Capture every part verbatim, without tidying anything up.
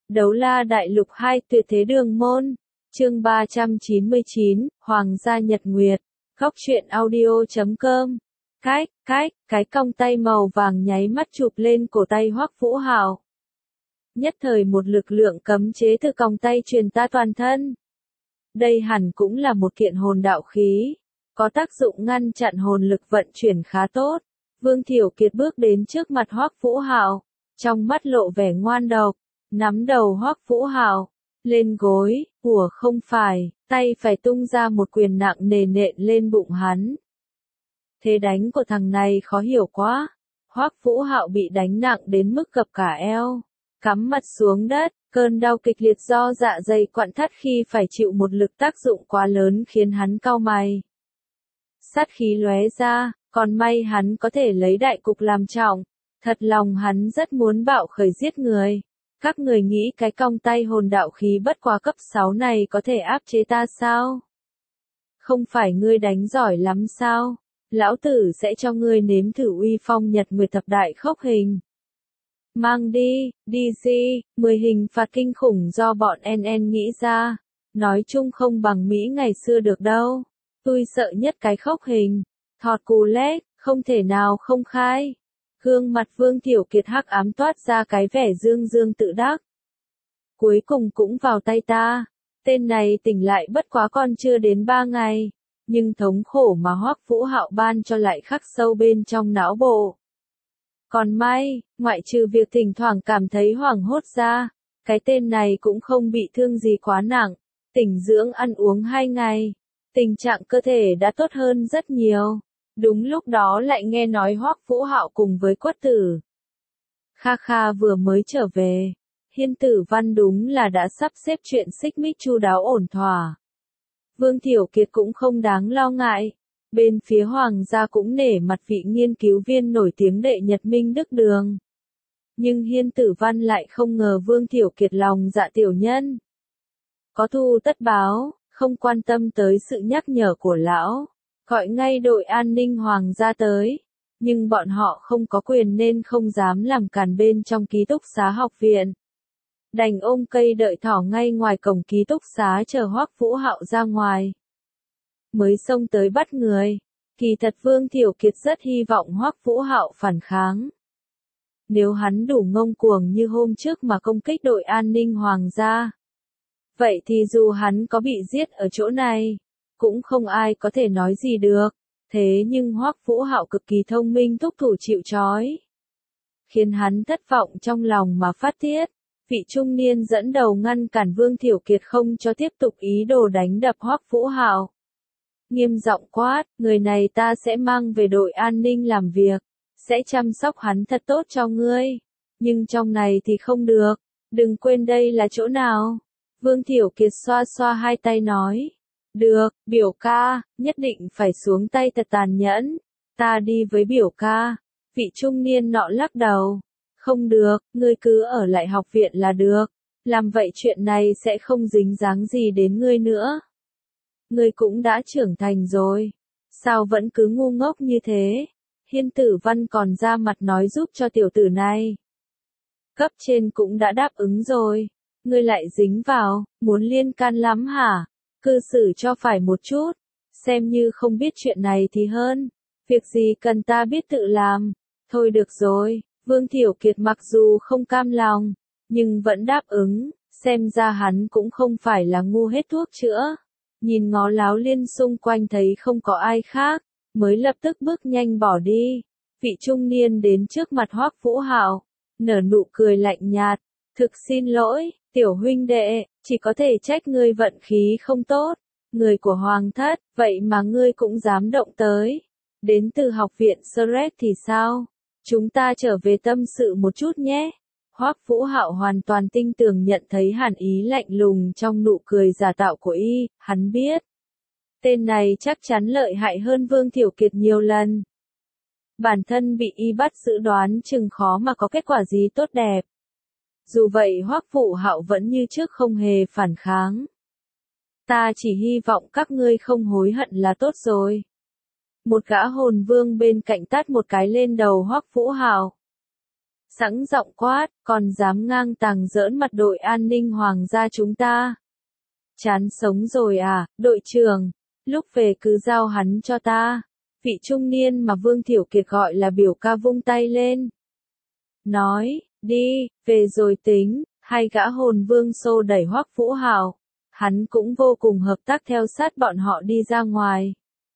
Đấu la đại lục hai tuyệt thế đường môn. Chương ba trăm chín mươi chín, Hoàng gia Nhật Nguyệt. Góc truyện audio chấm com. Cách, cách, cái cong tay màu vàng nháy mắt chụp lên cổ tay Hoắc Vũ Hạo. Nhất thời một lực lượng cấm chế từ còng tay truyền ta toàn thân. Đây hẳn cũng là một kiện hồn đạo khí, có tác dụng ngăn chặn hồn lực vận chuyển khá tốt. Vương Thiểu Kiệt bước đến trước mặt Hoắc Vũ Hạo, trong mắt lộ vẻ ngoan độc, nắm đầu Hoắc Vũ Hạo, lên gối, của không phải, tay phải tung ra một quyền nặng nề nện lên bụng hắn. Thế đánh của thằng này khó hiểu quá. Hoắc Vũ Hạo bị đánh nặng đến mức gập cả eo, cắm mặt xuống đất, cơn đau kịch liệt do dạ dày quặn thắt khi phải chịu một lực tác dụng quá lớn khiến hắn cau mày. Sát khí lóe ra, còn may hắn có thể lấy đại cục làm trọng, thật lòng hắn rất muốn bạo khởi giết người. Các người nghĩ cái cong tay hồn đạo khí bất quá cấp sáu này có thể áp chế ta sao? Không phải ngươi đánh giỏi lắm sao? Lão tử sẽ cho ngươi nếm thử uy phong Nhật Nguyệt thập đại khốc hình. Mang đi, đi gì, mười hình phạt kinh khủng do bọn en en nghĩ ra. Nói chung không bằng Mỹ ngày xưa được đâu. Tôi sợ nhất cái khốc hình. Thọt cù lét, không thể nào không khai. Gương mặt Vương Thiểu Kiệt hắc ám toát ra cái vẻ dương dương tự đắc. Cuối cùng cũng vào tay ta. Tên này tỉnh lại bất quá còn chưa đến ba ngày. Nhưng thống khổ mà Hoắc Vũ Hạo ban cho lại khắc sâu bên trong não bộ. Còn may, ngoại trừ việc thỉnh thoảng cảm thấy hoảng hốt ra, cái tên này cũng không bị thương gì quá nặng. Tỉnh dưỡng ăn uống hai ngày. Tình trạng cơ thể đã tốt hơn rất nhiều. Đúng lúc đó lại nghe nói Hoắc Vũ Hạo cùng với Quất Tử Kha Kha vừa mới trở về. Hiên Tử Văn đúng là đã sắp xếp chuyện xích mích chu đáo ổn thỏa. Vương Thiểu Kiệt cũng không đáng lo ngại. Bên phía Hoàng gia cũng nể mặt vị nghiên cứu viên nổi tiếng đệ Nhật Minh Đức Đường. Nhưng Hiên Tử Văn lại không ngờ Vương Thiểu Kiệt lòng dạ tiểu nhân. Có thù tất báo, không quan tâm tới sự nhắc nhở của lão. Gọi ngay đội an ninh Hoàng gia tới. Nhưng bọn họ không có quyền nên không dám làm càn bên trong ký túc xá học viện. Đành ôm cây đợi thỏ ngay ngoài cổng ký túc xá chờ Hoắc Vũ Hạo ra ngoài. Mới xông tới bắt người. Kỳ thật Vương Thiểu Kiệt rất hy vọng Hoắc Vũ Hạo phản kháng. Nếu hắn đủ ngông cuồng như hôm trước mà công kích đội an ninh Hoàng gia. Vậy thì dù hắn có bị giết ở chỗ này, cũng không ai có thể nói gì được. Thế nhưng Hoắc Vũ Hạo cực kỳ thông minh thúc thủ chịu trói. Khiến hắn thất vọng trong lòng mà phát tiết. Vị trung niên dẫn đầu ngăn cản Vương Thiểu Kiệt không cho tiếp tục ý đồ đánh đập Hoắc Vũ Hạo. Nghiêm giọng quát, người này ta sẽ mang về đội an ninh làm việc. Sẽ chăm sóc hắn thật tốt cho ngươi. Nhưng trong này thì không được. Đừng quên đây là chỗ nào. Vương Thiểu Kiệt xoa xoa hai tay nói. Được, biểu ca, nhất định phải xuống tay thật tàn nhẫn. Ta đi với biểu ca. Vị trung niên nọ lắc đầu. Không được, ngươi cứ ở lại học viện là được. Làm vậy chuyện này sẽ không dính dáng gì đến ngươi nữa. Ngươi cũng đã trưởng thành rồi. Sao vẫn cứ ngu ngốc như thế? Hiên Tử Văn còn ra mặt nói giúp cho tiểu tử này. Cấp trên cũng đã đáp ứng rồi. Ngươi lại dính vào, muốn liên can lắm hả? Cư xử cho phải một chút. Xem như không biết chuyện này thì hơn. Việc gì cần ta biết tự làm. Thôi được rồi. Vương Thiểu Kiệt mặc dù không cam lòng, nhưng vẫn đáp ứng. Xem ra hắn cũng không phải là ngu hết thuốc chữa. Nhìn ngó láo liên xung quanh thấy không có ai khác, mới lập tức bước nhanh bỏ đi. Vị trung niên đến trước mặt Hoắc Vũ Hạo, nở nụ cười lạnh nhạt. Thực xin lỗi, tiểu huynh đệ, chỉ có thể trách ngươi vận khí không tốt. Người của Hoàng thất, vậy mà ngươi cũng dám động tới. Đến từ học viện Shrek thì sao? Chúng ta trở về tâm sự một chút nhé. Hoắc Vũ Hạo hoàn toàn tinh tường nhận thấy hàn ý lạnh lùng trong nụ cười giả tạo của y, hắn biết. Tên này chắc chắn lợi hại hơn Vương Thiểu Kiệt nhiều lần. Bản thân bị y bắt giữ đoán chừng khó mà có kết quả gì tốt đẹp. Dù vậy Hoắc Vũ Hạo vẫn như trước không hề phản kháng. Ta chỉ hy vọng các ngươi không hối hận là tốt rồi. Một gã hồn vương bên cạnh tát một cái lên đầu Hoắc Vũ Hạo. sẵn giọng quát, còn dám ngang tàng giỡn mặt đội an ninh hoàng gia chúng ta. Chán sống rồi à, đội trưởng, lúc về cứ giao hắn cho ta. Vị trung niên mà Vương Thiểu Kiệt gọi là biểu ca vung tay lên. Nói, đi, về rồi tính, hai gã hồn vương xô đẩy Hoắc Vũ Hạo. Hắn cũng vô cùng hợp tác theo sát bọn họ đi ra ngoài.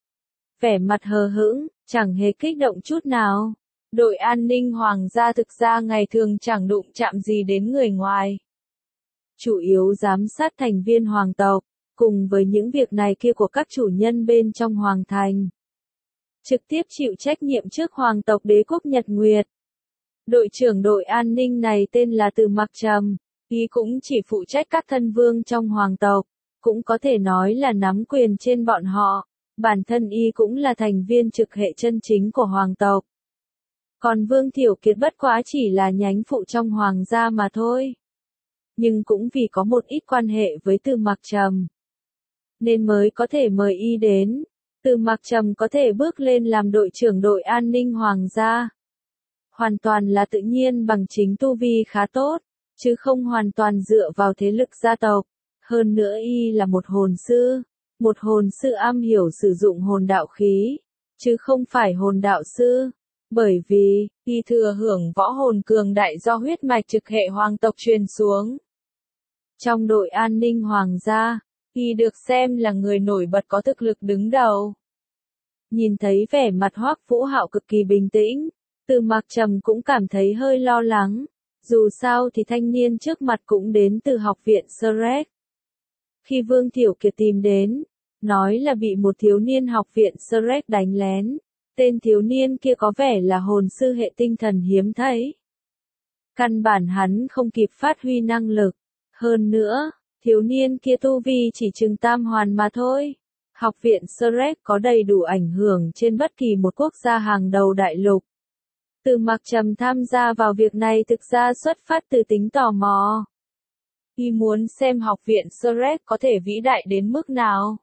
Vẻ mặt hờ hững, chẳng hề kích động chút nào. Đội an ninh hoàng gia thực ra ngày thường chẳng đụng chạm gì đến người ngoài. Chủ yếu giám sát thành viên hoàng tộc, cùng với những việc này kia của các chủ nhân bên trong hoàng thành. Trực tiếp chịu trách nhiệm trước hoàng tộc đế quốc Nhật Nguyệt. Đội trưởng đội an ninh này tên là Từ Mặc Trầm, y cũng chỉ phụ trách các thân vương trong hoàng tộc, cũng có thể nói là nắm quyền trên bọn họ, bản thân y cũng là thành viên trực hệ chân chính của hoàng tộc. Còn Vương Thiểu Kiệt bất quá chỉ là nhánh phụ trong hoàng gia mà thôi. Nhưng cũng vì có một ít quan hệ với Từ Mặc Trầm, nên mới có thể mời y đến. Từ Mặc Trầm có thể bước lên làm đội trưởng đội an ninh hoàng gia. Hoàn toàn là tự nhiên bằng chính tu vi khá tốt, chứ không hoàn toàn dựa vào thế lực gia tộc. Hơn nữa y là một hồn sư, một hồn sư am hiểu sử dụng hồn đạo khí, chứ không phải hồn đạo sư. Bởi vì, y thừa hưởng võ hồn cường đại do huyết mạch trực hệ hoàng tộc truyền xuống. Trong đội an ninh hoàng gia, y được xem là người nổi bật có thực lực đứng đầu. Nhìn thấy vẻ mặt Hoắc Vũ Hạo cực kỳ bình tĩnh, Từ Mặc Trầm cũng cảm thấy hơi lo lắng. Dù sao thì thanh niên trước mặt cũng đến từ học viện Shrek. Khi Vương Thiểu Kiệt tìm đến, nói là bị một thiếu niên học viện Shrek đánh lén. Tên thiếu niên kia có vẻ là hồn sư hệ tinh thần hiếm thấy. Căn bản hắn không kịp phát huy năng lực. Hơn nữa, thiếu niên kia tu vi chỉ chừng tam hoàn mà thôi. Học viện Shrek có đầy đủ ảnh hưởng trên bất kỳ một quốc gia hàng đầu đại lục. Từ Mặc Trầm tham gia vào việc này thực ra xuất phát từ tính tò mò. Y muốn xem học viện Shrek có thể vĩ đại đến mức nào.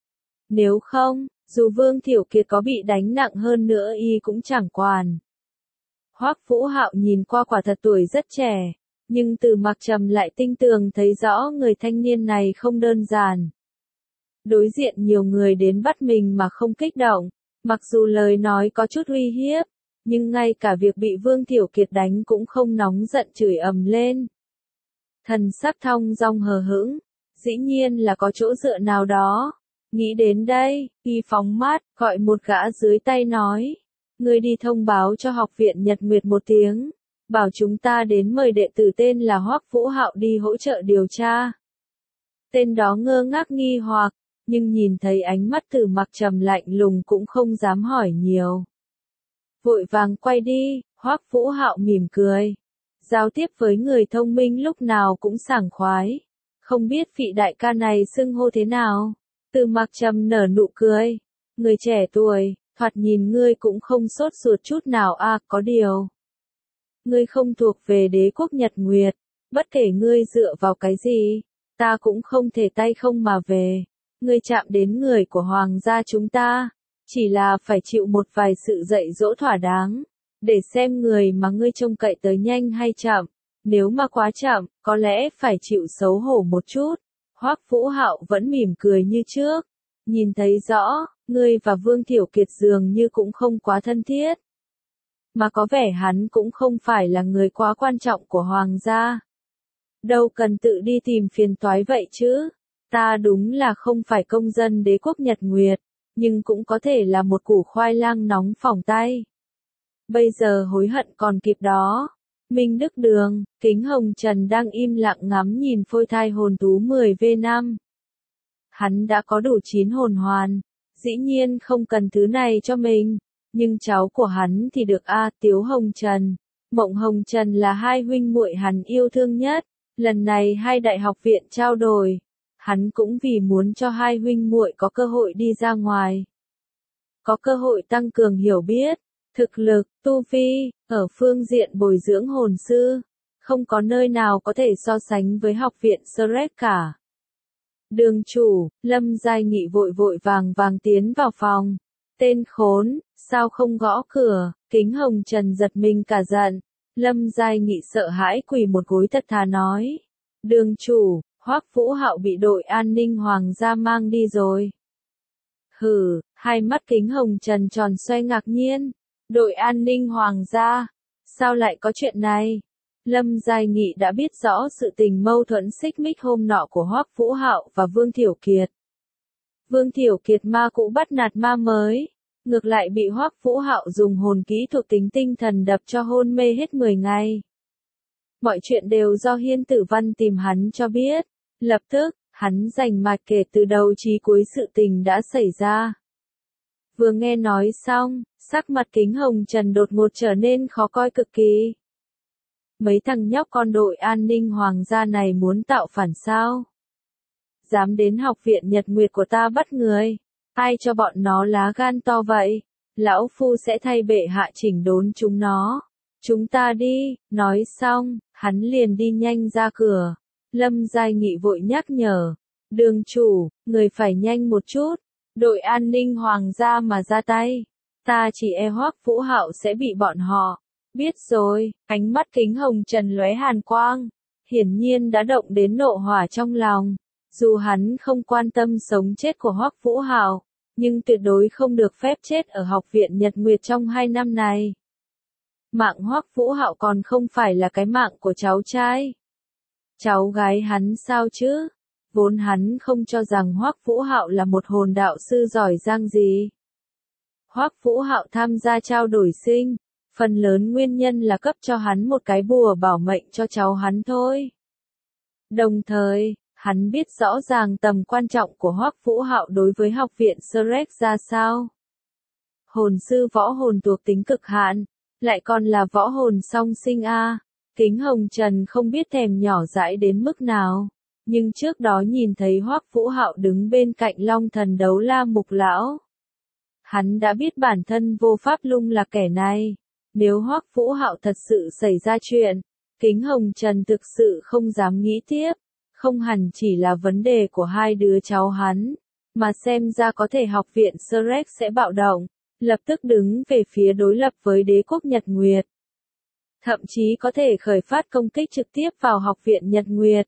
Nếu không, dù Vương Thiểu Kiệt có bị đánh nặng hơn nữa y cũng chẳng quản. Hoắc Vũ Hạo nhìn qua quả thật tuổi rất trẻ, nhưng Từ Mặc Trầm lại tinh tường thấy rõ người thanh niên này không đơn giản. Đối diện nhiều người đến bắt mình mà không kích động, mặc dù lời nói có chút uy hiếp, nhưng ngay cả việc bị Vương Thiểu Kiệt đánh cũng không nóng giận chửi ầm lên. Thần sắc thong dong hờ hững, dĩ nhiên là có chỗ dựa nào đó. Nghĩ đến đây, y phóng mát, gọi một gã dưới tay nói. Ngươi đi thông báo cho học viện Nhật Nguyệt một tiếng, bảo chúng ta đến mời đệ tử tên là Hoắc Vũ Hạo đi hỗ trợ điều tra. Tên đó ngơ ngác nghi hoặc, nhưng nhìn thấy ánh mắt Từ Mặc Trầm lạnh lùng cũng không dám hỏi nhiều. Vội vàng quay đi, Hoắc Vũ Hạo mỉm cười. Giao tiếp với người thông minh lúc nào cũng sảng khoái. Không biết vị đại ca này xưng hô thế nào? Từ Mặc Trầm nở nụ cười. Người trẻ tuổi, thoạt nhìn ngươi cũng không sốt ruột chút nào à, có điều. Ngươi không thuộc về đế quốc Nhật Nguyệt, bất kể ngươi dựa vào cái gì, ta cũng không thể tay không mà về. Ngươi chạm đến người của hoàng gia chúng ta, chỉ là phải chịu một vài sự dạy dỗ thỏa đáng, để xem người mà ngươi trông cậy tới nhanh hay chậm. Nếu mà quá chậm, có lẽ phải chịu xấu hổ một chút. Hoắc Vũ Hạo vẫn mỉm cười như trước, nhìn thấy rõ, ngươi và Vương Thiểu Kiệt dường như cũng không quá thân thiết. Mà có vẻ hắn cũng không phải là người quá quan trọng của hoàng gia. Đâu cần tự đi tìm phiền toái vậy chứ. Ta đúng là không phải công dân đế quốc Nhật Nguyệt, nhưng cũng có thể là một củ khoai lang nóng phỏng tay. Bây giờ hối hận còn kịp đó. Minh Đức Đường, Kính Hồng Trần đang im lặng ngắm nhìn phôi thai hồn thú mười V năm. Hắn đã có đủ chín hồn hoàn, dĩ nhiên không cần thứ này cho mình, nhưng cháu của hắn thì được a, Tiếu Hồng Trần, Mộng Hồng Trần là hai huynh muội hắn yêu thương nhất. Lần này hai đại học viện trao đổi, hắn cũng vì muốn cho hai huynh muội có cơ hội đi ra ngoài, có cơ hội tăng cường hiểu biết, thực lực, tu vi, ở phương diện bồi dưỡng hồn sư, không có nơi nào có thể so sánh với học viện Shrek cả. Đường chủ, Lâm Giai Nghị vội vội vàng vàng tiến vào phòng. Tên khốn, sao không gõ cửa? Kính Hồng Trần giật mình cả giận, Lâm Giai Nghị sợ hãi quỳ một gối thật thà nói. Đường chủ, Hoắc Vũ Hạo bị đội an ninh hoàng gia mang đi rồi. Hừ, hai mắt Kính Hồng Trần tròn xoay ngạc nhiên. Đội an ninh hoàng gia? Sao lại có chuyện này? Lâm Giai Nghị đã biết rõ sự tình mâu thuẫn xích mích hôm nọ của Hoắc Vũ Hạo và Vương Thiểu Kiệt. Vương Thiểu Kiệt ma cũ bắt nạt ma mới, ngược lại bị Hoắc Vũ Hạo dùng hồn kỹ thuộc tính tinh thần đập cho hôn mê hết mười ngày. Mọi chuyện đều do Hiên Tử Văn tìm hắn cho biết. Lập tức, hắn rành mạch kể từ đầu chí cuối sự tình đã xảy ra. Vừa nghe nói xong, sắc mặt Kính Hồng Trần đột ngột trở nên khó coi cực kỳ. Mấy thằng nhóc con đội an ninh hoàng gia này muốn tạo phản sao? Dám đến học viện Nhật Nguyệt của ta bắt người. Ai cho bọn nó lá gan to vậy? Lão Phu sẽ thay bệ hạ chỉnh đốn chúng nó. Chúng ta đi, nói xong, hắn liền đi nhanh ra cửa. Lâm Giai Nghị vội nhắc nhở. Đường chủ, người phải nhanh một chút. Đội an ninh hoàng gia mà ra tay. Ta chỉ e Hoắc Vũ Hạo sẽ bị bọn họ. Biết rồi, ánh mắt Kính Hồng Trần lóe hàn quang. Hiển nhiên đã động đến nộ hỏa trong lòng. Dù hắn không quan tâm sống chết của Hoắc Vũ Hạo, nhưng tuyệt đối không được phép chết ở học viện Nhật Nguyệt trong hai năm này. Mạng Hoắc Vũ Hạo còn không phải là cái mạng của cháu trai. Cháu gái hắn sao chứ? Vốn hắn không cho rằng Hoắc Vũ Hạo là một hồn đạo sư giỏi giang gì. Hoắc Vũ Hạo tham gia trao đổi sinh, phần lớn nguyên nhân là cấp cho hắn một cái bùa bảo mệnh cho cháu hắn thôi. Đồng thời, hắn biết rõ ràng tầm quan trọng của Hoắc Vũ Hạo đối với học viện Shrek ra sao. Hồn sư võ hồn thuộc tính cực hạn, lại còn là võ hồn song sinh a. Kính Hồng Trần không biết thèm nhỏ dãi đến mức nào, nhưng trước đó nhìn thấy Hoắc Vũ Hạo đứng bên cạnh Long Thần Đấu La Mục lão, hắn đã biết bản thân vô pháp lung là kẻ này. Nếu Hoắc Vũ Hạo thật sự xảy ra chuyện, Kính Hồng Trần thực sự không dám nghĩ tiếp. Không hẳn chỉ là vấn đề của hai đứa cháu hắn, mà xem ra có thể học viện Shrek sẽ bạo động, lập tức đứng về phía đối lập với đế quốc Nhật Nguyệt. Thậm chí có thể khởi phát công kích trực tiếp vào học viện Nhật Nguyệt.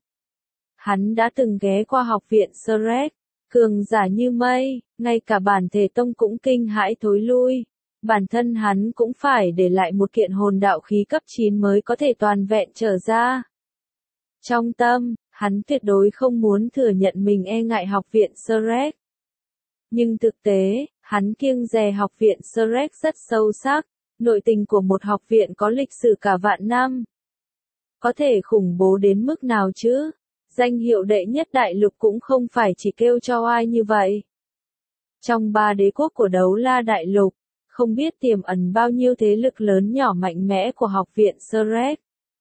Hắn đã từng ghé qua học viện Shrek, cường giả như mây, ngay cả bản thể tông cũng kinh hãi thối lui. Bản thân hắn cũng phải để lại một kiện hồn đạo khí cấp chín mới có thể toàn vẹn trở ra. Trong tâm, hắn tuyệt đối không muốn thừa nhận mình e ngại học viện Shrek. Nhưng thực tế, hắn kiêng dè học viện Shrek rất sâu sắc, nội tình của một học viện có lịch sử cả vạn năm. Có thể khủng bố đến mức nào chứ? Danh hiệu đệ nhất đại lục cũng không phải chỉ kêu cho ai như vậy. Trong ba đế quốc của Đấu La đại lục, không biết tiềm ẩn bao nhiêu thế lực lớn nhỏ mạnh mẽ của học viện Shrek.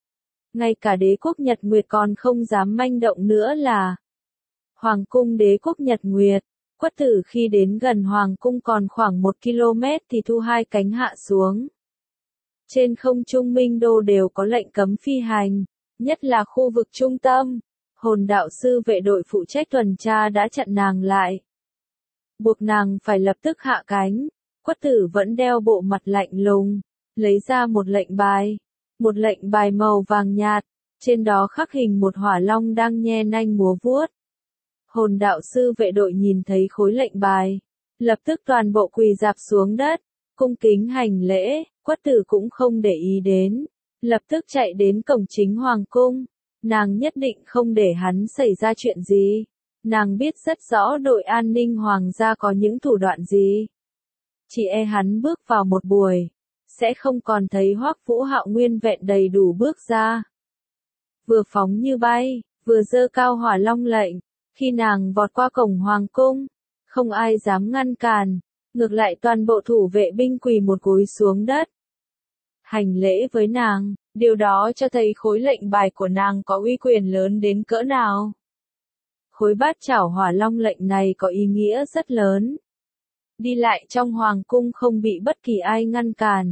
Ngay cả đế quốc Nhật Nguyệt còn không dám manh động nữa là Hoàng cung đế quốc Nhật Nguyệt. Quất Tử khi đến gần Hoàng cung còn khoảng một ki lô mét thì thu hai cánh hạ xuống. Trên không trung Minh Đô đều có lệnh cấm phi hành, nhất là khu vực trung tâm. Hồn đạo sư vệ đội phụ trách tuần tra đã chặn nàng lại, buộc nàng phải lập tức hạ cánh. Quất Tử vẫn đeo bộ mặt lạnh lùng, lấy ra một lệnh bài. Một lệnh bài màu vàng nhạt, trên đó khắc hình một hỏa long đang nhe nanh múa vuốt. Hồn đạo sư vệ đội nhìn thấy khối lệnh bài, lập tức toàn bộ quỳ rạp xuống đất, cung kính hành lễ. Quất Tử cũng không để ý đến, lập tức chạy đến cổng chính hoàng cung. Nàng nhất định không để hắn xảy ra chuyện gì. Nàng biết rất rõ đội an ninh hoàng gia có những thủ đoạn gì. Chỉ e hắn bước vào một buổi, sẽ không còn thấy Hoắc Vũ Hạo nguyên vẹn đầy đủ bước ra. Vừa phóng như bay, vừa giơ cao hỏa long lệnh, khi nàng vọt qua cổng hoàng cung, không ai dám ngăn cản, ngược lại toàn bộ thủ vệ binh quỳ một gối xuống đất. Hành lễ với nàng, điều đó cho thấy khối lệnh bài của nàng có uy quyền lớn đến cỡ nào. Khối bát chảo hỏa long lệnh này có ý nghĩa rất lớn. Đi lại trong hoàng cung không bị bất kỳ ai ngăn cản.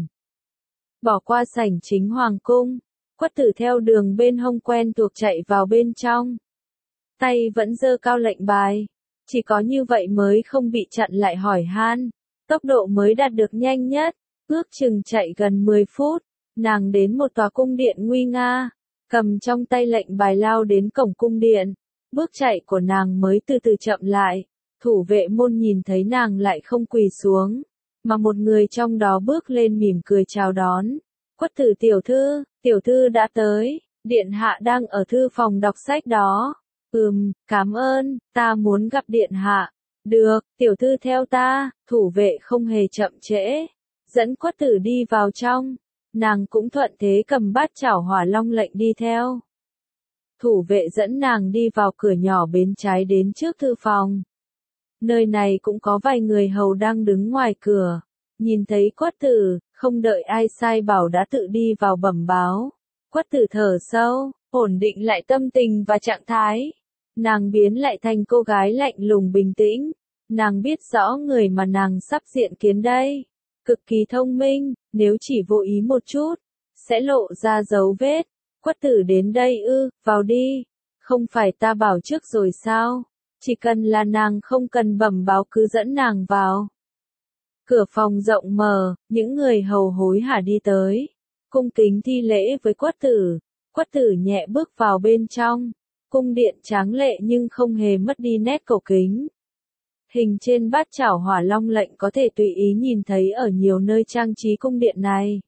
Bỏ qua sảnh chính hoàng cung, Quất Tử theo đường bên hông quen thuộc chạy vào bên trong. Tay vẫn giơ cao lệnh bài, chỉ có như vậy mới không bị chặn lại hỏi han, tốc độ mới đạt được nhanh nhất, ước chừng chạy gần mười phút, Nàng đến một tòa cung điện nguy nga, cầm trong tay lệnh bài lao đến cổng cung điện. Bước chạy của nàng mới từ từ chậm lại, thủ vệ môn nhìn thấy nàng lại không quỳ xuống, mà một người trong đó bước lên mỉm cười chào đón. Quất Tử tiểu thư, tiểu thư đã tới, điện hạ đang ở thư phòng đọc sách đó. Ừm, cảm ơn, ta muốn gặp điện hạ. Được, tiểu thư theo ta, thủ vệ không hề chậm trễ, dẫn Quất Tử đi vào trong. Nàng cũng thuận thế cầm bát chảo hỏa long lệnh đi theo. Thủ vệ dẫn nàng đi vào cửa nhỏ bên trái đến trước thư phòng. Nơi này cũng có vài người hầu đang đứng ngoài cửa. Nhìn thấy Quất Tử, không đợi ai sai bảo đã tự đi vào bẩm báo. Quất Tử thở sâu, ổn định lại tâm tình và trạng thái. Nàng biến lại thành cô gái lạnh lùng bình tĩnh. Nàng biết rõ người mà nàng sắp diện kiến đây. Cực kỳ thông minh, nếu chỉ vô ý một chút, sẽ lộ ra dấu vết. Quất Tử đến đây ư, vào đi. Không phải ta bảo trước rồi sao? Chỉ cần là nàng không cần bẩm báo cứ dẫn nàng vào. Cửa phòng rộng mở, những người hầu hối hả đi tới. Cung kính thi lễ với Quất Tử. Quất Tử nhẹ bước vào bên trong. Cung điện tráng lệ nhưng không hề mất đi nét cổ kính. Hình trên bát chảo hỏa long lệnh có thể tùy ý nhìn thấy ở nhiều nơi trang trí cung điện này.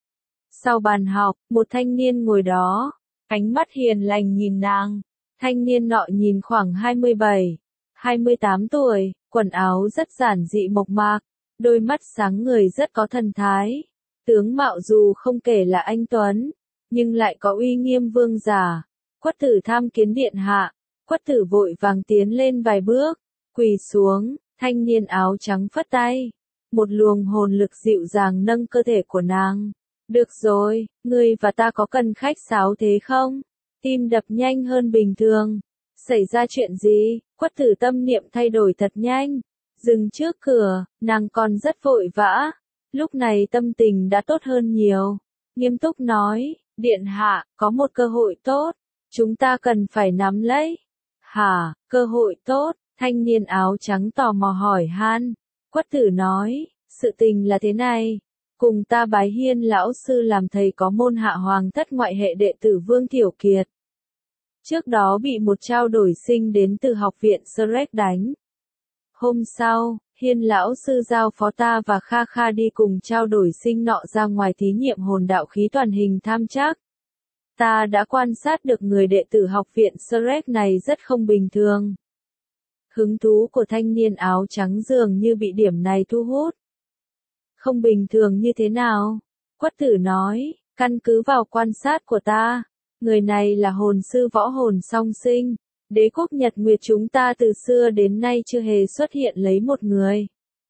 Sau bàn học, một thanh niên ngồi đó, ánh mắt hiền lành nhìn nàng. Thanh niên nọ nhìn khoảng hai mươi bảy, hai mươi tám tuổi, quần áo rất giản dị mộc mạc, đôi mắt sáng người rất có thần thái. Tướng mạo dù không kể là anh tuấn, nhưng lại có uy nghiêm vương giả. Quất Tử tham kiến điện hạ. Quất Tử vội vàng tiến lên vài bước, quỳ xuống. Thanh niên áo trắng phất tay, một luồng hồn lực dịu dàng nâng cơ thể của nàng. Được rồi, ngươi và ta có cần khách sáo thế không? Tim đập nhanh hơn bình thường. Xảy ra chuyện gì? Quất Tử tâm niệm thay đổi thật nhanh. Dừng trước cửa, nàng còn rất vội vã. Lúc này tâm tình đã tốt hơn nhiều. Nghiêm túc nói, điện hạ, có một cơ hội tốt. Chúng ta cần phải nắm lấy. Hả, cơ hội tốt? Thanh niên áo trắng tò mò hỏi han. Quất Tử nói, sự tình là thế này. Cùng ta bái hiên lão sư làm thầy có môn hạ hoàng thất ngoại hệ đệ tử Vương Tiểu Kiệt. Trước đó bị một trao đổi sinh đến từ học viện Shrek đánh. Hôm sau, hiên lão sư giao phó ta và Kha Kha đi cùng trao đổi sinh nọ ra ngoài thí nghiệm hồn đạo khí toàn hình tham trắc. Ta đã quan sát được người đệ tử học viện Shrek này rất không bình thường. Hứng thú của thanh niên áo trắng dường như bị điểm này thu hút. Không bình thường như thế nào? Quất Tử nói, căn cứ vào quan sát của ta, người này là hồn sư võ hồn song sinh. Đế quốc Nhật Nguyệt chúng ta từ xưa đến nay chưa hề xuất hiện lấy một người.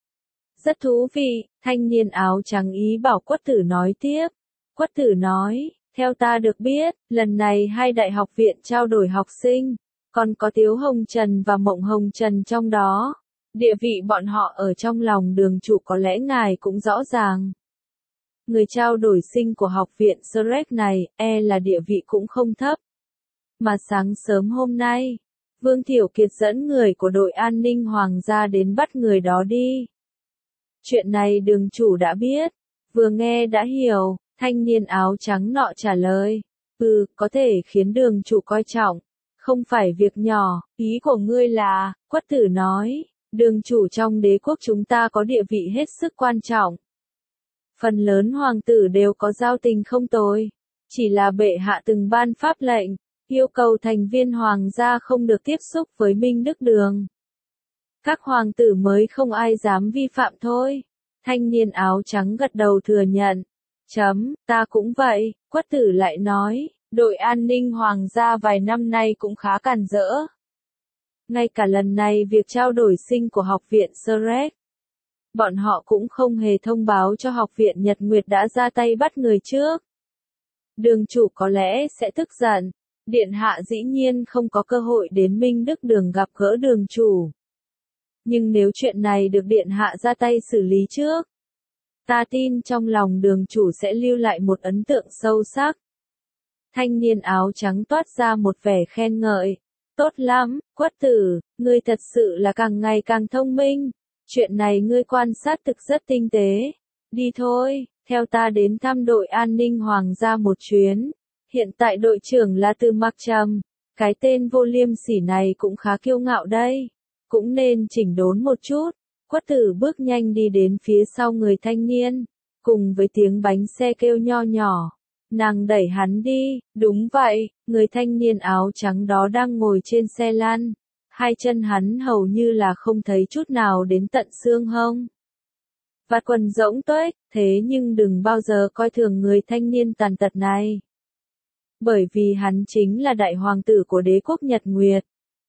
Rất thú vị, thanh niên áo trắng ý bảo Quất Tử nói tiếp. Quất Tử nói, theo ta được biết, lần này hai đại học viện trao đổi học sinh, còn có Tiếu Hồng Trần và Mộng Hồng Trần trong đó. Địa vị bọn họ ở trong lòng đường chủ có lẽ ngài cũng rõ ràng. Người trao đổi sinh của học viện Shrek này, e là địa vị cũng không thấp. Mà sáng sớm hôm nay, Vương Tiểu Kiệt dẫn người của đội an ninh hoàng gia đến bắt người đó đi. Chuyện này đường chủ đã biết, vừa nghe đã hiểu, thanh niên áo trắng nọ trả lời. Ừ, có thể khiến đường chủ coi trọng, không phải việc nhỏ, ý của ngươi là, Quất Tử nói, đường chủ trong đế quốc chúng ta có địa vị hết sức quan trọng. Phần lớn hoàng tử đều có giao tình không tồi, chỉ là bệ hạ từng ban pháp lệnh, yêu cầu thành viên hoàng gia không được tiếp xúc với Minh Đức Đường. Các hoàng tử mới không ai dám vi phạm thôi. Thanh niên áo trắng gật đầu thừa nhận. Chấm, ta cũng vậy, Quất Tử lại nói, đội an ninh hoàng gia vài năm nay cũng khá càn rỡ. Ngay cả lần này việc trao đổi sinh của học viện Shrek, bọn họ cũng không hề thông báo cho học viện Nhật Nguyệt đã ra tay bắt người trước. Đường chủ có lẽ sẽ tức giận. Điện hạ dĩ nhiên không có cơ hội đến Minh Đức Đường gặp gỡ đường chủ. Nhưng nếu chuyện này được điện hạ ra tay xử lý trước, ta tin trong lòng đường chủ sẽ lưu lại một ấn tượng sâu sắc. Thanh niên áo trắng toát ra một vẻ khen ngợi. Tốt lắm, Quất Tử, ngươi thật sự là càng ngày càng thông minh. Chuyện này ngươi quan sát thực rất tinh tế. Đi thôi, theo ta đến thăm đội an ninh hoàng gia một chuyến. Hiện tại đội trưởng là Từ Mặc Trầm, cái tên vô liêm sỉ này cũng khá kiêu ngạo đây, cũng nên chỉnh đốn một chút. Quất Tử bước nhanh đi đến phía sau người thanh niên, cùng với tiếng bánh xe kêu nho nhỏ. Nàng đẩy hắn đi, đúng vậy, người thanh niên áo trắng đó đang ngồi trên xe lăn, hai chân hắn hầu như là không thấy chút nào đến tận xương hông. Vạt quần rỗng tuếch, thế nhưng đừng bao giờ coi thường người thanh niên tàn tật này. Bởi vì hắn chính là đại hoàng tử của đế quốc Nhật Nguyệt.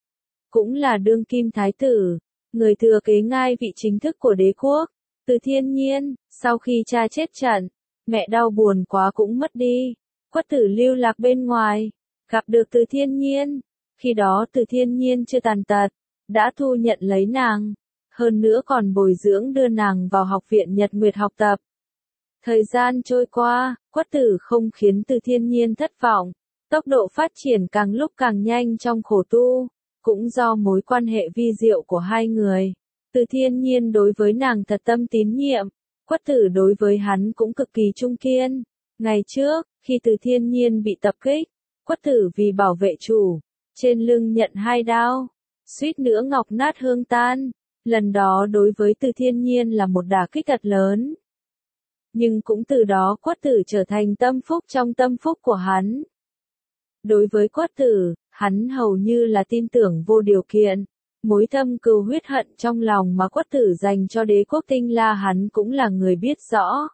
Cũng là đương kim thái tử, người thừa kế ngai vị chính thức của đế quốc. Từ Thiên Nhiên, sau khi cha chết trận, mẹ đau buồn quá cũng mất đi. Quất Tử lưu lạc bên ngoài, gặp được Từ Thiên Nhiên. Khi đó Từ Thiên Nhiên chưa tàn tật, đã thu nhận lấy nàng, hơn nữa còn bồi dưỡng đưa nàng vào học viện Nhật Nguyệt học tập. Thời gian trôi qua, Quất Tử không khiến Từ Thiên Nhiên thất vọng, tốc độ phát triển càng lúc càng nhanh trong khổ tu, cũng do mối quan hệ vi diệu của hai người. Từ Thiên Nhiên đối với nàng thật tâm tín nhiệm, Quất Tử đối với hắn cũng cực kỳ trung kiên. Ngày trước, khi Từ Thiên Nhiên bị tập kích, Quất Tử vì bảo vệ chủ, trên lưng nhận hai đao, suýt nữa ngọc nát hương tan. Lần đó đối với Từ Thiên Nhiên là một đả kích thật lớn. Nhưng cũng từ đó Quất Tử trở thành tâm phúc trong tâm phúc của hắn. Đối với Quất Tử, hắn hầu như là tin tưởng vô điều kiện. Mối thâm cừu huyết hận trong lòng mà Quất Tử dành cho đế quốc Tinh La hắn cũng là người biết rõ.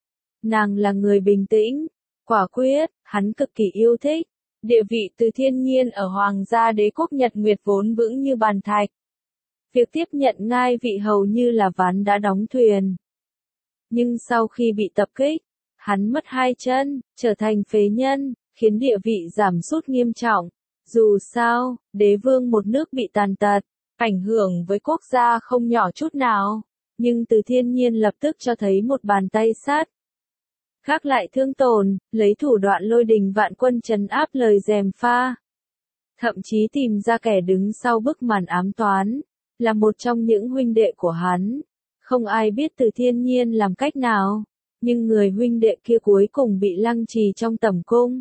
Nàng là người bình tĩnh, quả quyết, hắn cực kỳ yêu thích. Địa vị Từ Thiên Nhiên ở Hoàng gia đế quốc Nhật Nguyệt vốn vững như bàn thạch. Việc tiếp nhận ngai vị hầu như là ván đã đóng thuyền. Nhưng sau khi bị tập kích, hắn mất hai chân, trở thành phế nhân, khiến địa vị giảm sút nghiêm trọng. Dù sao, đế vương một nước bị tàn tật, ảnh hưởng với quốc gia không nhỏ chút nào. Nhưng Từ Thiên Nhiên lập tức cho thấy một bàn tay sắt. Gác lại thương tổn, lấy thủ đoạn lôi đình vạn quân trấn áp lời gièm pha. Thậm chí tìm ra kẻ đứng sau bức màn ám toán, là một trong những huynh đệ của hắn. Không ai biết Từ Thiên Nhiên làm cách nào, nhưng người huynh đệ kia cuối cùng bị lăng trì trong tẩm cung.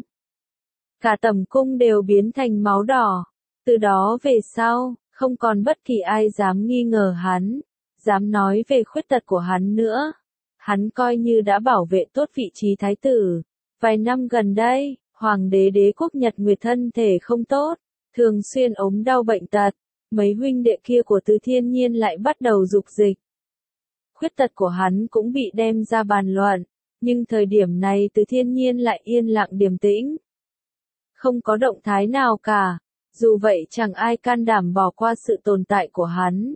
Cả tẩm cung đều biến thành máu đỏ. Từ đó về sau, không còn bất kỳ ai dám nghi ngờ hắn, dám nói về khuyết tật của hắn nữa. Hắn coi như đã bảo vệ tốt vị trí thái tử. Vài năm gần đây, hoàng đế đế quốc Nhật Nguyệt thân thể không tốt, thường xuyên ốm đau bệnh tật. Mấy huynh đệ kia của Từ Thiên Nhiên lại bắt đầu dục dịch. Khuyết tật của hắn cũng bị đem ra bàn luận, nhưng thời điểm này Từ Thiên Nhiên lại yên lặng điềm tĩnh. Không có động thái nào cả, dù vậy chẳng ai can đảm bỏ qua sự tồn tại của hắn.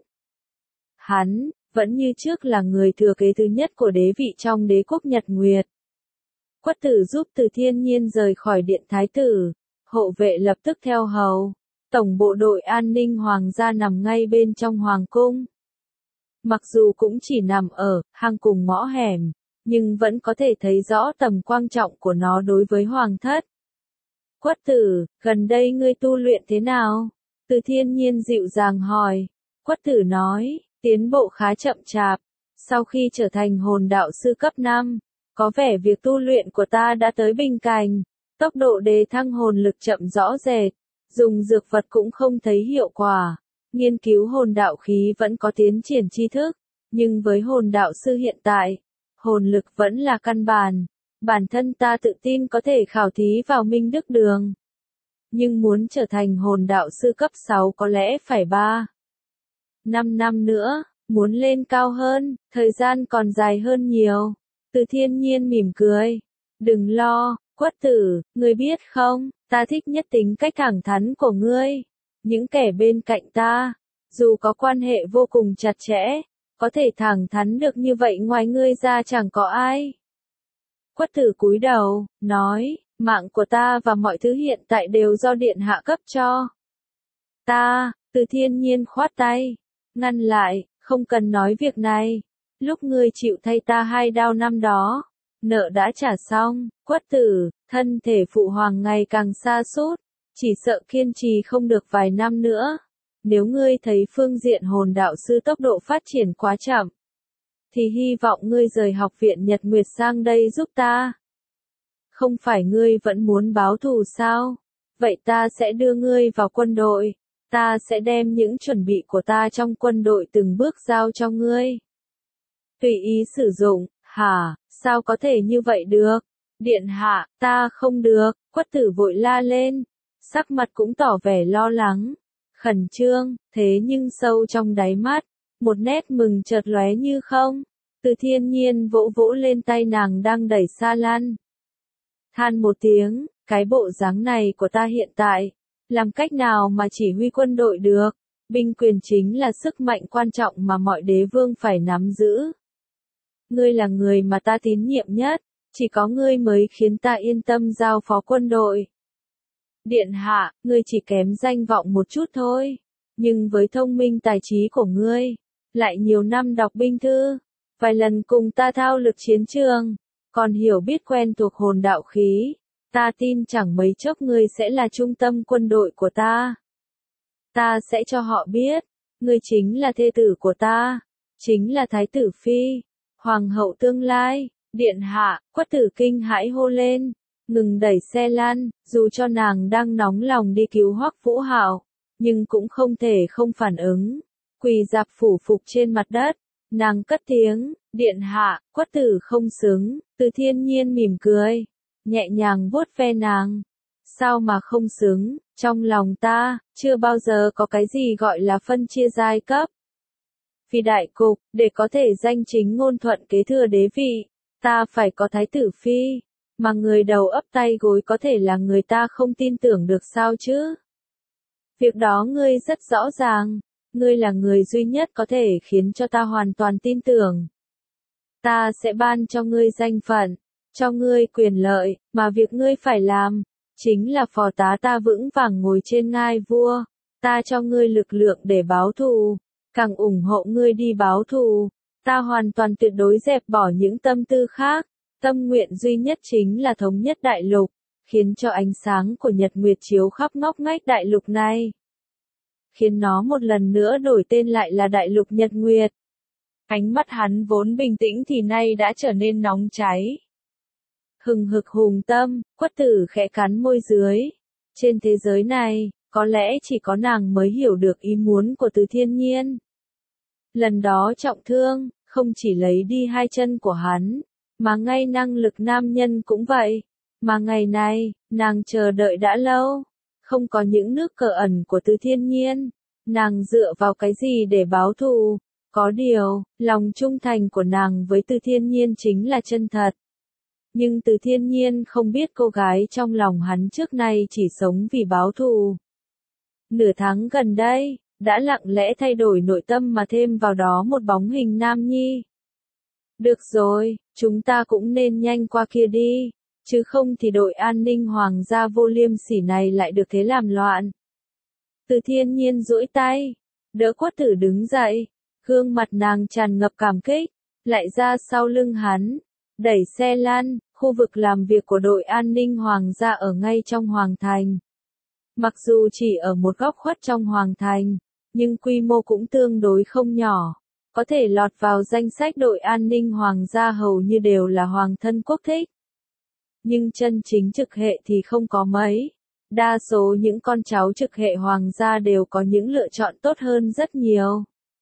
Hắn, vẫn như trước là người thừa kế thứ nhất của đế vị trong đế quốc Nhật Nguyệt. Quất Tử giúp Từ Thiên Nhiên rời khỏi điện thái tử, hộ vệ lập tức theo hầu. Tổng bộ đội an ninh hoàng gia nằm ngay bên trong hoàng cung. Mặc dù cũng chỉ nằm ở hang cùng ngõ hẻm, nhưng vẫn có thể thấy rõ tầm quan trọng của nó đối với hoàng thất. Quất Tử, gần đây ngươi tu luyện thế nào? Từ Thiên Nhiên dịu dàng hỏi. Quất Tử nói, tiến bộ khá chậm chạp. Sau khi trở thành hồn đạo sư cấp năm, có vẻ việc tu luyện của ta đã tới bình cảnh. Tốc độ đề thăng hồn lực chậm rõ rệt. Dùng dược vật cũng không thấy hiệu quả. Nghiên cứu hồn đạo khí vẫn có tiến triển tri thức, nhưng với hồn đạo sư hiện tại, hồn lực vẫn là căn bản. Bản thân ta tự tin có thể khảo thí vào Minh Đức Đường. Nhưng muốn trở thành hồn đạo sư cấp sáu có lẽ phải ba năm năm nữa, muốn lên cao hơn, thời gian còn dài hơn nhiều. Từ Thiên Nhiên mỉm cười. Đừng lo, Quất Tử, ngươi biết không, ta thích nhất tính cách thẳng thắn của ngươi. Những kẻ bên cạnh ta, dù có quan hệ vô cùng chặt chẽ, có thể thẳng thắn được như vậy ngoài ngươi ra chẳng có ai. Quất Tử cúi đầu, nói, mạng của ta và mọi thứ hiện tại đều do điện hạ cấp cho. Ta, Từ Thiên Nhiên khoát tay, ngăn lại, không cần nói việc này. Lúc ngươi chịu thay ta hai đao năm đó, nợ đã trả xong. Quất Tử, thân thể phụ hoàng ngày càng sa sút, chỉ sợ kiên trì không được vài năm nữa. Nếu ngươi thấy phương diện hồn đạo sư tốc độ phát triển quá chậm, thì hy vọng ngươi rời học viện Nhật Nguyệt sang đây giúp ta. Không phải ngươi vẫn muốn báo thù sao? Vậy ta sẽ đưa ngươi vào quân đội. Ta sẽ đem những chuẩn bị của ta trong quân đội từng bước giao cho ngươi. Tùy ý sử dụng, hả, sao có thể như vậy được? Điện hạ, ta không được, Quất Tử vội la lên, sắc mặt cũng tỏ vẻ lo lắng, khẩn trương, thế nhưng sâu trong đáy mắt, một nét mừng chợt lóe như không. Từ Thiên Nhiên vỗ vỗ lên tay nàng đang đẩy xa lăn. Than một tiếng, cái bộ dáng này của ta hiện tại, làm cách nào mà chỉ huy quân đội được? Binh quyền chính là sức mạnh quan trọng mà mọi đế vương phải nắm giữ. Ngươi là người mà ta tín nhiệm nhất, chỉ có ngươi mới khiến ta yên tâm giao phó quân đội. Điện hạ, ngươi chỉ kém danh vọng một chút thôi, nhưng với thông minh tài trí của ngươi, lại nhiều năm đọc binh thư, vài lần cùng ta thao lược chiến trường, còn hiểu biết quen thuộc hồn đạo khí, ta tin chẳng mấy chốc ngươi sẽ là trung tâm quân đội của ta. Ta sẽ cho họ biết, ngươi chính là thê tử của ta, chính là thái tử phi, hoàng hậu tương lai. Điện hạ, Quất Tử kinh hãi hô lên, ngừng đẩy xe lăn, dù cho nàng đang nóng lòng đi cứu Hoắc Vũ Hạo, nhưng cũng không thể không phản ứng, quỳ dạp phủ phục trên mặt đất, nàng cất tiếng, điện hạ, Quất Tử không xứng. Từ Thiên Nhiên mỉm cười, nhẹ nhàng vuốt ve nàng, sao mà không xứng, trong lòng ta, chưa bao giờ có cái gì gọi là phân chia giai cấp. Vì đại cục, để có thể danh chính ngôn thuận kế thừa đế vị, ta phải có thái tử phi, mà người đầu ấp tay gối có thể là người ta không tin tưởng được sao chứ? Việc đó ngươi rất rõ ràng, ngươi là người duy nhất có thể khiến cho ta hoàn toàn tin tưởng. Ta sẽ ban cho ngươi danh phận, cho ngươi quyền lợi, mà việc ngươi phải làm, chính là phò tá ta vững vàng ngồi trên ngai vua, ta cho ngươi lực lượng để báo thù, càng ủng hộ ngươi đi báo thù. Ta hoàn toàn tuyệt đối dẹp bỏ những tâm tư khác, tâm nguyện duy nhất chính là thống nhất đại lục, khiến cho ánh sáng của Nhật Nguyệt chiếu khắp ngóc ngách đại lục này. Khiến nó một lần nữa đổi tên lại là đại lục Nhật Nguyệt. Ánh mắt hắn vốn bình tĩnh thì nay đã trở nên nóng cháy. Hừng hực hùng tâm, Quất Tử khẽ cắn môi dưới. Trên thế giới này, có lẽ chỉ có nàng mới hiểu được ý muốn của Từ Thiên Nhiên. Lần đó trọng thương, không chỉ lấy đi hai chân của hắn, mà ngay năng lực nam nhân cũng vậy. Mà ngày này, nàng chờ đợi đã lâu. Không có những nước cờ ẩn của Từ Thiên Nhiên, nàng dựa vào cái gì để báo thù? Có điều, lòng trung thành của nàng với Từ Thiên Nhiên chính là chân thật. Nhưng Từ Thiên Nhiên không biết cô gái trong lòng hắn trước nay chỉ sống vì báo thù. Nửa tháng gần đây, đã lặng lẽ thay đổi nội tâm mà thêm vào đó một bóng hình nam nhi. Được rồi, chúng ta cũng nên nhanh qua kia đi, chứ không thì đội an ninh hoàng gia vô liêm sỉ này lại được thế làm loạn. Từ Thiên Nhiên duỗi tay, đỡ Quất Tử đứng dậy, gương mặt nàng tràn ngập cảm kích, lại ra sau lưng hắn, đẩy xe lăn, khu vực làm việc của đội an ninh hoàng gia ở ngay trong hoàng thành. Mặc dù chỉ ở một góc khuất trong hoàng thành, nhưng quy mô cũng tương đối không nhỏ, có thể lọt vào danh sách đội an ninh hoàng gia hầu như đều là hoàng thân quốc thích. Nhưng chân chính trực hệ thì không có mấy. Đa số những con cháu trực hệ hoàng gia đều có những lựa chọn tốt hơn rất nhiều.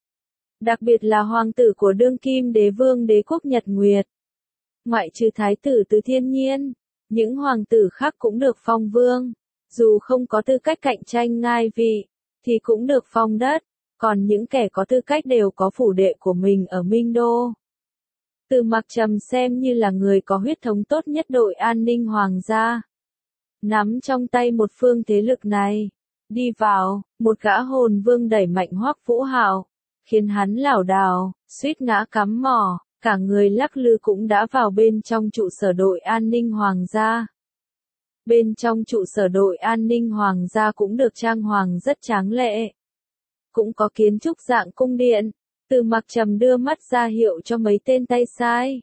Đặc biệt là hoàng tử của đương kim đế vương đế quốc Nhật Nguyệt. Ngoại trừ thái tử Từ Thiên Nhiên, những hoàng tử khác cũng được phong vương. Dù không có tư cách cạnh tranh ngai vị, thì cũng được phong đất. Còn những kẻ có tư cách đều có phủ đệ của mình ở Minh Đô. Từ Mặc Trầm xem như là người có huyết thống tốt nhất đội an ninh hoàng gia. Nắm trong tay một phương thế lực này. Đi vào, một gã hồn vương đẩy mạnh Hoắc Vũ Hạo, khiến hắn lảo đảo, suýt ngã cắm mỏ, cả người lắc lư cũng đã vào bên trong trụ sở đội an ninh hoàng gia. Bên trong trụ sở đội an ninh hoàng gia cũng được trang hoàng rất tráng lệ. Cũng có kiến trúc dạng cung điện. Từ Mặc Trầm đưa mắt ra hiệu cho mấy tên tay sai.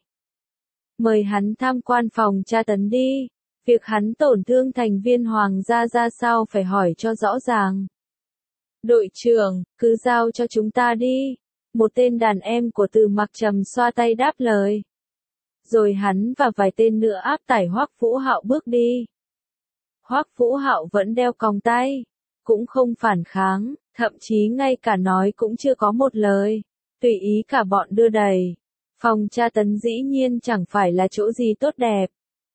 Mời hắn tham quan phòng tra tấn đi. Việc hắn tổn thương thành viên hoàng gia ra sao phải hỏi cho rõ ràng. Đội trưởng, cứ giao cho chúng ta đi. Một tên đàn em của Từ Mặc Trầm xoa tay đáp lời. Rồi hắn và vài tên nữa áp tải Hoắc Vũ Hạo bước đi. Hoắc Vũ Hạo vẫn đeo còng tay, cũng không phản kháng, thậm chí ngay cả nói cũng chưa có một lời, tùy ý cả bọn đưa đẩy. Phòng tra tấn dĩ nhiên chẳng phải là chỗ gì tốt đẹp.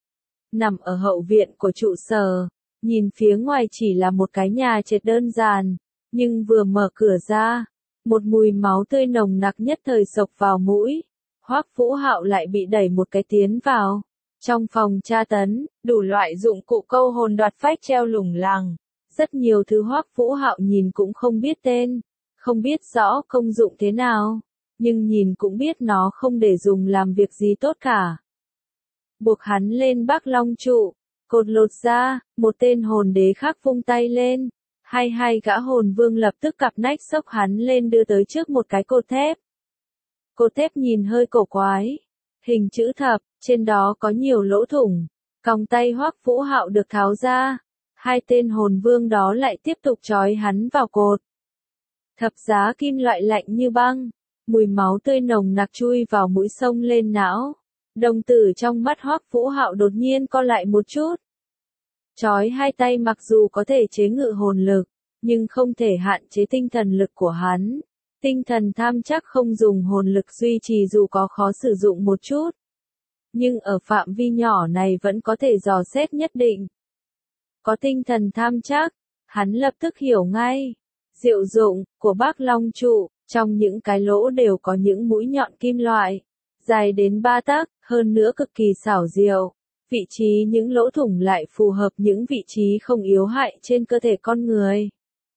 Nằm ở hậu viện của trụ sở, nhìn phía ngoài chỉ là một cái nhà trệt đơn giản, nhưng vừa mở cửa ra, một mùi máu tươi nồng nặc nhất thời xộc vào mũi. Hoắc Vũ Hạo lại bị đẩy một cái tiến vào. Trong phòng tra tấn, đủ loại dụng cụ câu hồn đoạt phách treo lủng lẳng. Rất nhiều thứ Hoắc Vũ Hạo nhìn cũng không biết tên, không biết rõ công dụng thế nào, nhưng nhìn cũng biết nó không để dùng làm việc gì tốt cả. Buộc hắn lên Bắc Long trụ, cột lột ra, một tên hồn đế khác vung tay lên. Hai hai gã hồn vương lập tức cặp nách xốc hắn lên đưa tới trước một cái cột thép. Cột thép nhìn hơi cổ quái, hình chữ thập, trên đó có nhiều lỗ thủng. Còng tay Hoắc Vũ Hạo được tháo ra, hai tên hồn vương đó lại tiếp tục trói hắn vào cột. Thập giá kim loại lạnh như băng, mùi máu tươi nồng nặc chui vào mũi xông lên não. Đồng tử trong mắt Hoắc Vũ Hạo đột nhiên co lại một chút. Trói hai tay mặc dù có thể chế ngự hồn lực, nhưng không thể hạn chế tinh thần lực của hắn. Tinh thần tham chắc không dùng hồn lực duy trì dù có khó sử dụng một chút. Nhưng ở phạm vi nhỏ này vẫn có thể dò xét nhất định. Có tinh thần tham chắc, hắn lập tức hiểu ngay. Diệu dụng của Bắc Long trụ, trong những cái lỗ đều có những mũi nhọn kim loại, dài đến ba tấc, hơn nữa cực kỳ xảo diệu. Vị trí những lỗ thủng lại phù hợp những vị trí không yếu hại trên cơ thể con người.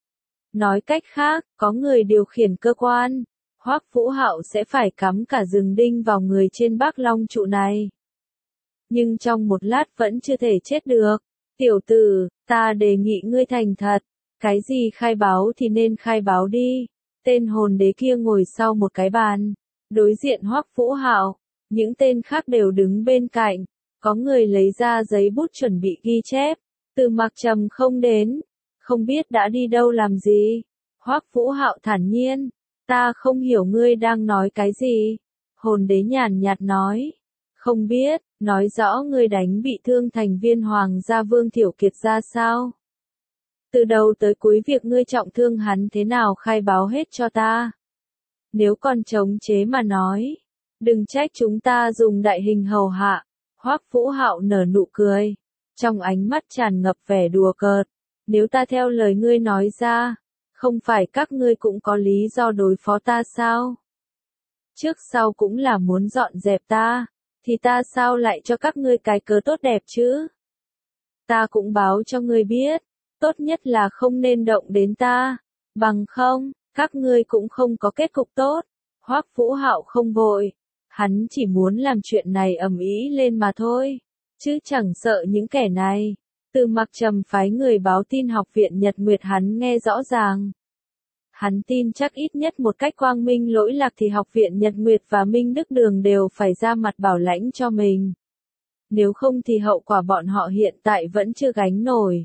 Nói cách khác, có người điều khiển cơ quan, Hoắc Vũ Hạo sẽ phải cắm cả rừng đinh vào người trên Bắc Long trụ này. Nhưng trong một lát vẫn chưa thể chết được. Tiểu tử, ta đề nghị ngươi thành thật, cái gì khai báo thì nên khai báo đi. Tên hồn đế kia ngồi sau một cái bàn, đối diện Hoắc Vũ Hạo, những tên khác đều đứng bên cạnh, có người lấy ra giấy bút chuẩn bị ghi chép. Từ Mặc Trầm không đến, không biết đã đi đâu làm gì. Hoắc Vũ Hạo thản nhiên, ta không hiểu ngươi đang nói cái gì. Hồn đế nhàn nhạt nói, không biết, nói rõ ngươi đánh bị thương thành viên hoàng gia Vương Thiểu Kiệt ra sao. Từ đầu tới cuối việc ngươi trọng thương hắn thế nào khai báo hết cho ta. Nếu còn chống chế mà nói, đừng trách chúng ta dùng đại hình hầu hạ. Hoắc Vũ Hạo nở nụ cười, trong ánh mắt tràn ngập vẻ đùa cợt. Nếu ta theo lời ngươi nói ra, không phải các ngươi cũng có lý do đối phó ta sao? Trước sau cũng là muốn dọn dẹp ta, thì ta sao lại cho các ngươi cái cớ tốt đẹp chứ? Ta cũng báo cho ngươi biết, tốt nhất là không nên động đến ta, bằng không, các ngươi cũng không có kết cục tốt. Hoắc Vũ Hạo không vội, hắn chỉ muốn làm chuyện này ầm ĩ lên mà thôi, chứ chẳng sợ những kẻ này. Từ Mặc Trầm phái người báo tin học viện Nhật Nguyệt hắn nghe rõ ràng. Hắn tin chắc ít nhất một cách quang minh lỗi lạc thì học viện Nhật Nguyệt và Minh Đức Đường đều phải ra mặt bảo lãnh cho mình. Nếu không thì hậu quả bọn họ hiện tại vẫn chưa gánh nổi.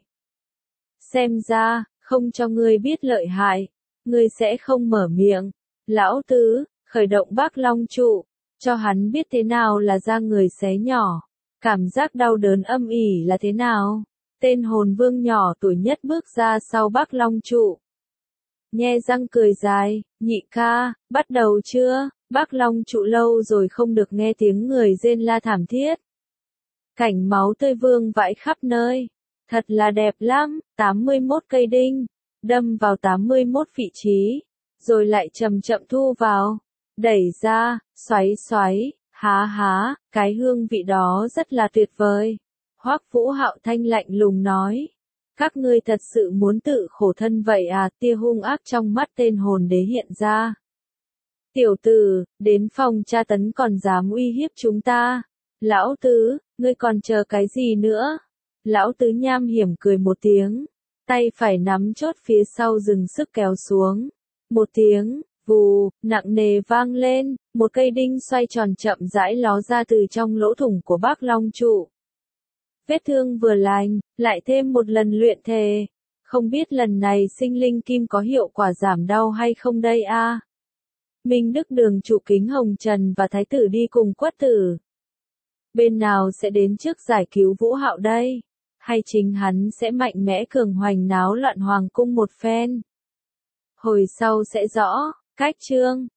Xem ra, không cho ngươi biết lợi hại, ngươi sẽ không mở miệng. Lão tứ, khởi động Bắc Long trụ, cho hắn biết thế nào là da người xé nhỏ, cảm giác đau đớn âm ỉ là thế nào. Tên hồn vương nhỏ tuổi nhất bước ra sau Bắc Long trụ. Nhe răng cười dài, nhị ca, bắt đầu chưa? Bắc Long trụ lâu rồi không được nghe tiếng người rên la thảm thiết. Cảnh máu tươi vương vãi khắp nơi. Thật là đẹp lắm, tám mươi mốt cây đinh, đâm vào tám mươi mốt vị trí, rồi lại chậm chậm thu vào, đẩy ra, xoáy xoáy, há há, cái hương vị đó rất là tuyệt vời. Hoắc Vũ Hạo thanh lạnh lùng nói, các ngươi thật sự muốn tự khổ thân vậy à? Tia hung ác trong mắt tên hồn đế hiện ra. Tiểu tử, đến phòng tra tấn còn dám uy hiếp chúng ta. Lão tứ, ngươi còn chờ cái gì nữa? Lão tứ nham hiểm cười một tiếng, tay phải nắm chốt phía sau dừng sức kéo xuống. Một tiếng, vù, nặng nề vang lên, một cây đinh xoay tròn chậm rãi ló ra từ trong lỗ thủng của Bắc Long trụ. Vết thương vừa lành, lại thêm một lần luyện thề. Không biết lần này sinh linh kim có hiệu quả giảm đau hay không đây a? Minh Đức Đường chủ Kính Hồng Trần và Thái tử đi cùng Quất Tử. Bên nào sẽ đến trước giải cứu Vũ Hạo đây? Hay chính hắn sẽ mạnh mẽ cường hoành náo loạn hoàng cung một phen? Hồi sau sẽ rõ. Cách chương